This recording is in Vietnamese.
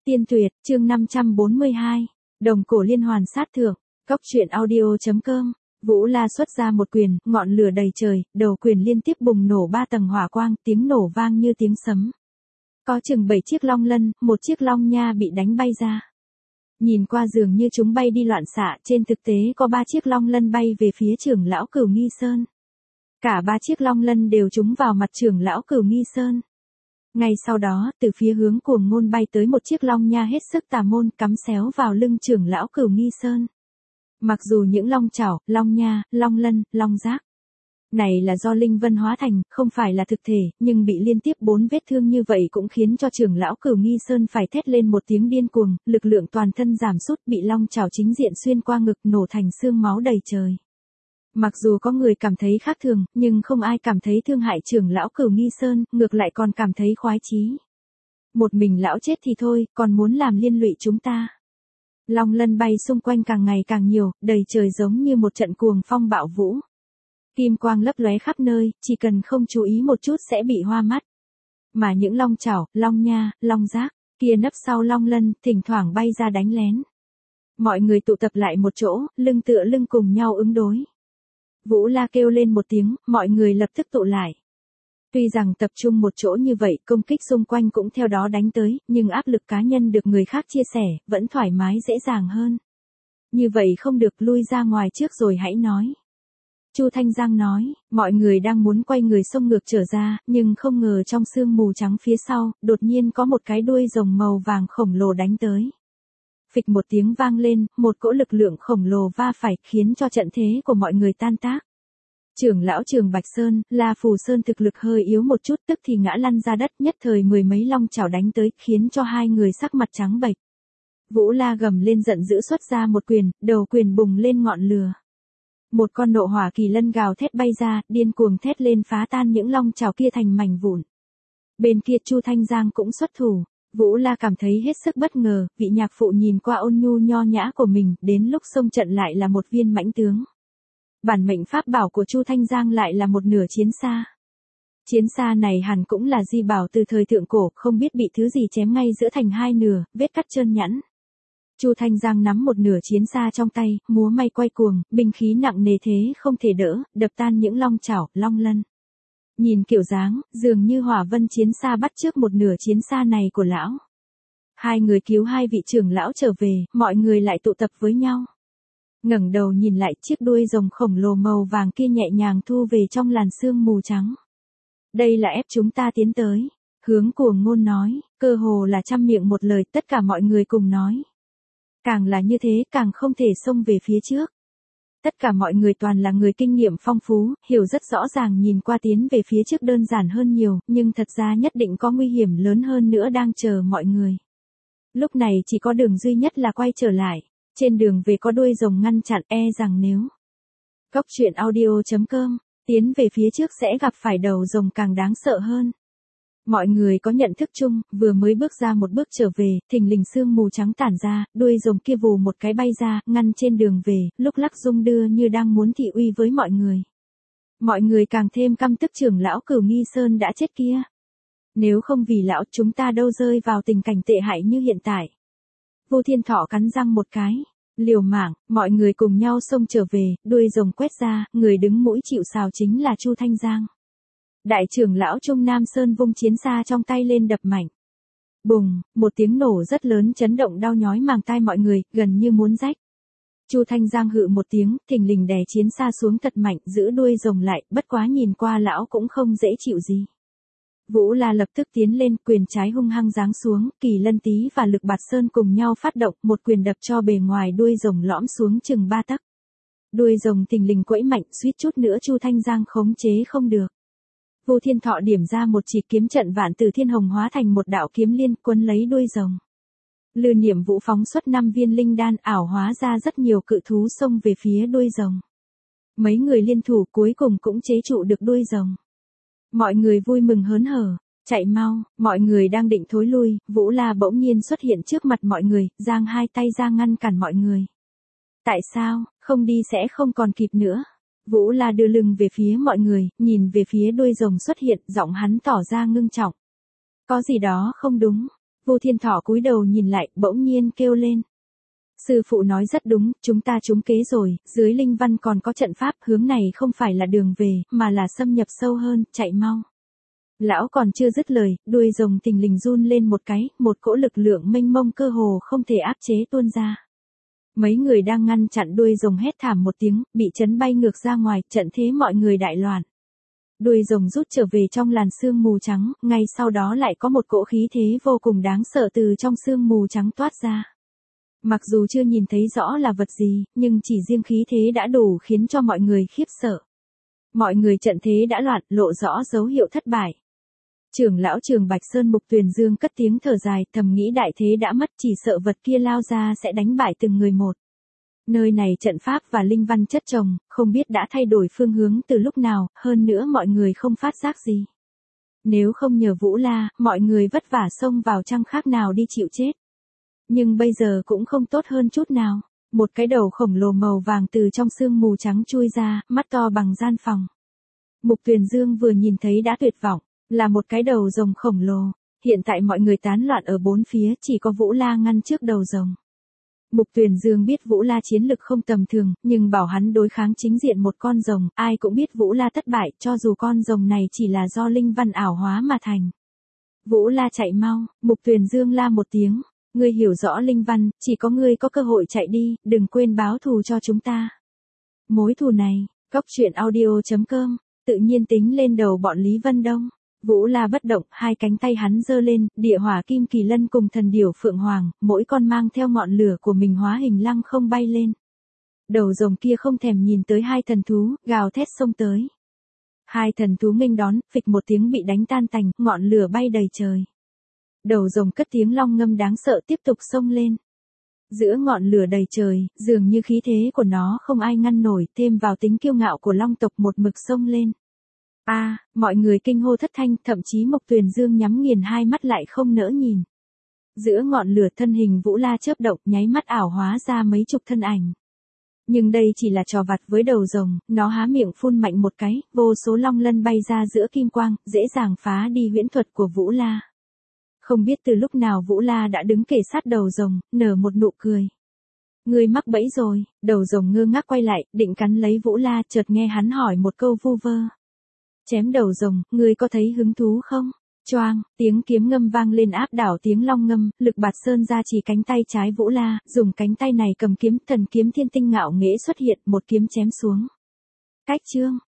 Tiên tuyệt, chương 542. Đồng cổ liên hoàn sát thượng. Cốc truyện audio.com. Vũ La xuất ra một quyền, ngọn lửa đầy trời, đầu quyền liên tiếp bùng nổ 3 tầng hỏa quang, tiếng nổ vang như tiếng sấm. Có chừng 7 chiếc long lân, một chiếc long nha bị đánh bay ra. Nhìn qua dường như chúng bay đi loạn xạ, trên thực tế có 3 chiếc long lân bay về phía trưởng lão Cửu Nghi Sơn. Cả 3 chiếc long lân đều trúng vào mặt trưởng lão Cửu Nghi Sơn. Ngay sau đó, từ phía hướng Cuồng Ngôn bay tới một chiếc long nha hết sức tà môn cắm xéo vào lưng trưởng lão Cửu Nghi Sơn. Mặc dù những long chảo, long nha, long lân, long giác này là do linh vân hóa thành, không phải là thực thể, nhưng bị liên tiếp 4 vết thương như vậy cũng khiến cho trưởng lão Cửu Nghi Sơn phải thét lên một tiếng điên cuồng, lực lượng toàn thân giảm sút, bị long chảo chính diện xuyên qua ngực nổ thành xương máu đầy trời. Mặc dù có người cảm thấy khác thường, nhưng không ai cảm thấy thương hại trưởng lão Cửu Nghi Sơn, ngược lại còn cảm thấy khoái chí. Một mình lão chết thì thôi, còn muốn làm liên lụy chúng ta. Long lân bay xung quanh càng ngày càng nhiều, đầy trời giống như một trận cuồng phong bạo vũ. Kim quang lấp lóe khắp nơi, chỉ cần không chú ý một chút sẽ bị hoa mắt. Mà những long chảo, long nha, long giác, kia nấp sau long lân, thỉnh thoảng bay ra đánh lén. Mọi người tụ tập lại một chỗ, lưng tựa lưng cùng nhau ứng đối. Vũ La kêu lên một tiếng, mọi người lập tức tụ lại. Tuy rằng tập trung một chỗ như vậy, công kích xung quanh cũng theo đó đánh tới, nhưng áp lực cá nhân được người khác chia sẻ, vẫn thoải mái dễ dàng hơn. Như vậy không được, lui ra ngoài trước rồi hãy nói. Chu Thanh Giang nói, mọi người đang muốn quay người xông ngược trở ra, nhưng không ngờ trong sương mù trắng phía sau, đột nhiên có một cái đuôi rồng màu vàng khổng lồ đánh tới. Phịch một tiếng vang lên, một cỗ lực lượng khổng lồ va phải, khiến cho trận thế của mọi người tan tác. Trưởng lão Trường Bạch Sơn, La Phù Sơn thực lực hơi yếu một chút, tức thì ngã lăn ra đất, nhất thời mười mấy long chảo đánh tới, khiến cho hai người sắc mặt trắng bệch. Vũ La gầm lên giận dữ xuất ra một quyền, đầu quyền bùng lên ngọn lửa. Một con nộ hỏa kỳ lân gào thét bay ra, điên cuồng thét lên phá tan những long chảo kia thành mảnh vụn. Bên kia Chu Thanh Giang cũng xuất thủ. Vũ La cảm thấy hết sức bất ngờ, vị nhạc phụ nhìn qua ôn nhu nho nhã của mình, đến lúc xông trận lại là một viên mãnh tướng. Bản mệnh pháp bảo của Chu Thanh Giang lại là một nửa chiến xa. Chiến xa này hẳn cũng là di bảo từ thời thượng cổ, không biết bị thứ gì chém ngay giữa thành hai nửa, vết cắt trơn nhẵn. Chu Thanh Giang nắm một nửa chiến xa trong tay, múa may quay cuồng, binh khí nặng nề thế không thể đỡ, đập tan những long chảo, long lân. Nhìn kiểu dáng, dường như hỏa vân chiến xa bắt trước một nửa chiến xa này của lão. Hai người cứu hai vị trưởng lão trở về, mọi người lại tụ tập với nhau. Ngẩng đầu nhìn lại, chiếc đuôi rồng khổng lồ màu vàng kia nhẹ nhàng thu về trong làn sương mù trắng. Đây là ép chúng ta tiến tới. Hướng Cuồng Ngôn nói, cơ hồ là trăm miệng một lời, tất cả mọi người cùng nói. Càng là như thế, càng không thể xông về phía trước. Tất cả mọi người toàn là người kinh nghiệm phong phú, hiểu rất rõ ràng, nhìn qua tiến về phía trước đơn giản hơn nhiều, nhưng thật ra nhất định có nguy hiểm lớn hơn nữa đang chờ mọi người. Lúc này chỉ có đường duy nhất là quay trở lại. Trên đường về có đuôi rồng ngăn chặn, e rằng nếu Cốc truyện audio.com tiến về phía trước sẽ gặp phải đầu rồng càng đáng sợ hơn. Mọi người có nhận thức chung, vừa mới bước ra một bước trở về, thình lình sương mù trắng tản ra, đuôi rồng kia vù một cái bay ra, ngăn trên đường về, lúc lắc rung đưa như đang muốn thị uy với mọi người. Mọi người càng thêm căm tức trưởng lão Cửu Nghi Sơn đã chết kia. Nếu không vì lão, chúng ta đâu rơi vào tình cảnh tệ hại như hiện tại. Vô Thiên Thọ cắn răng một cái, liều mạng, mọi người cùng nhau xông trở về, đuôi rồng quét ra, người đứng mũi chịu sào chính là Chu Thanh Giang. Đại trưởng lão Trung Nam Sơn vung chiến xa trong tay lên đập mạnh. Bùng, một tiếng nổ rất lớn chấn động đau nhói màng tai mọi người, gần như muốn rách. Chu Thanh Giang hự một tiếng, thình lình đè chiến xa xuống thật mạnh, giữ đuôi rồng lại, bất quá nhìn qua lão cũng không dễ chịu gì. Vũ La lập tức tiến lên, quyền trái hung hăng giáng xuống, Kỳ Lân Tý và Lực Bạt Sơn cùng nhau phát động, một quyền đập cho bề ngoài đuôi rồng lõm xuống chừng 3 tấc. Đuôi rồng thình lình quẫy mạnh, suýt chút nữa Chu Thanh Giang khống chế không được. Vô Thiên Thọ điểm ra một chỉ kiếm trận vạn tử thiên hồng hóa thành một đạo kiếm liên, quấn lấy đuôi rồng. Lư Niệm Vũ phóng xuất 5 viên linh đan, ảo hóa ra rất nhiều cự thú xông về phía đuôi rồng. Mấy người liên thủ cuối cùng cũng chế trụ được đuôi rồng. Mọi người vui mừng hớn hở, chạy mau, mọi người đang định thối lui, Vũ La bỗng nhiên xuất hiện trước mặt mọi người, giang hai tay ra ngăn cản mọi người. Tại sao, không đi sẽ không còn kịp nữa. Vũ La đưa lưng về phía mọi người, nhìn về phía đuôi rồng xuất hiện, giọng hắn tỏ ra ngưng trọng. Có gì đó không đúng. Vu Thiên Thọ cúi đầu nhìn lại, bỗng nhiên kêu lên. Sư phụ nói rất đúng, chúng ta trúng kế rồi, dưới linh văn còn có trận pháp, hướng này không phải là đường về, mà là xâm nhập sâu hơn, chạy mau. Lão còn chưa dứt lời, đuôi rồng thình lình run lên một cái, một cỗ lực lượng mênh mông cơ hồ không thể áp chế tuôn ra. Mấy người đang ngăn chặn đuôi rồng hét thảm một tiếng, bị chấn bay ngược ra ngoài, trận thế mọi người đại loạn. Đuôi rồng rút trở về trong làn sương mù trắng, ngay sau đó lại có một cỗ khí thế vô cùng đáng sợ từ trong sương mù trắng toát ra. Mặc dù chưa nhìn thấy rõ là vật gì, nhưng chỉ riêng khí thế đã đủ khiến cho mọi người khiếp sợ. Mọi người trận thế đã loạn, lộ rõ dấu hiệu thất bại. Trưởng lão Trường Bạch Sơn Mục Tuyền Dương cất tiếng thở dài, thầm nghĩ đại thế đã mất, chỉ sợ vật kia lao ra sẽ đánh bại từng người một. Nơi này trận pháp và linh văn chất chồng, không biết đã thay đổi phương hướng từ lúc nào, hơn nữa mọi người không phát giác gì. Nếu không nhờ Vũ La, mọi người vất vả xông vào chăng khác nào đi chịu chết. Nhưng bây giờ cũng không tốt hơn chút nào. Một cái đầu khổng lồ màu vàng từ trong sương mù trắng chui ra, mắt to bằng gian phòng. Mục Tuyền Dương vừa nhìn thấy đã tuyệt vọng, là một cái đầu rồng khổng lồ. Hiện tại mọi người tán loạn ở bốn phía, chỉ có Vũ La ngăn trước đầu rồng. Mục Tuyền Dương biết Vũ La chiến lực không tầm thường, nhưng bảo hắn đối kháng chính diện một con rồng, ai cũng biết Vũ La thất bại, cho dù con rồng này chỉ là do linh văn ảo hóa mà thành. Vũ La chạy mau, Mục Tuyền Dương la một tiếng, ngươi hiểu rõ linh văn, chỉ có ngươi có cơ hội chạy đi, đừng quên báo thù cho chúng ta. Mối thù này, coctruyện.audio.com, tự nhiên tính lên đầu bọn Lý Vân Đông. Vũ La bất động, hai cánh tay hắn giơ lên, địa hỏa kim kỳ lân cùng thần điểu phượng hoàng, mỗi con mang theo ngọn lửa của mình hóa hình lăng không bay lên. Đầu rồng kia không thèm nhìn tới hai thần thú, gào thét xông tới. Hai thần thú nghênh đón, phịch một tiếng bị đánh tan tành, ngọn lửa bay đầy trời. Đầu rồng cất tiếng long ngâm đáng sợ tiếp tục xông lên. Giữa ngọn lửa đầy trời, dường như khí thế của nó không ai ngăn nổi, thêm vào tính kiêu ngạo của long tộc một mực xông lên. Mọi người kinh hô thất thanh, thậm chí Mộc Tuyền Dương nhắm nghiền hai mắt lại không nỡ nhìn. Giữa ngọn lửa thân hình Vũ La chớp động, nháy mắt ảo hóa ra mấy chục thân ảnh. Nhưng đây chỉ là trò vặt với đầu rồng, nó há miệng phun mạnh một cái, vô số long lân bay ra giữa kim quang, dễ dàng phá đi huyễn thuật của Vũ La. Không biết từ lúc nào Vũ La đã đứng kề sát đầu rồng, nở một nụ cười. Ngươi mắc bẫy rồi, đầu rồng ngơ ngác quay lại, định cắn lấy Vũ La, chợt nghe hắn hỏi một câu vu vơ. Chém đầu rồng, ngươi có thấy hứng thú không? Choang, tiếng kiếm ngâm vang lên áp đảo tiếng long ngâm, Lực Bạt Sơn ra chỉ cánh tay trái Vũ La, dùng cánh tay này cầm kiếm, thần kiếm thiên tinh ngạo nghễ xuất hiện, một kiếm chém xuống. Cách chương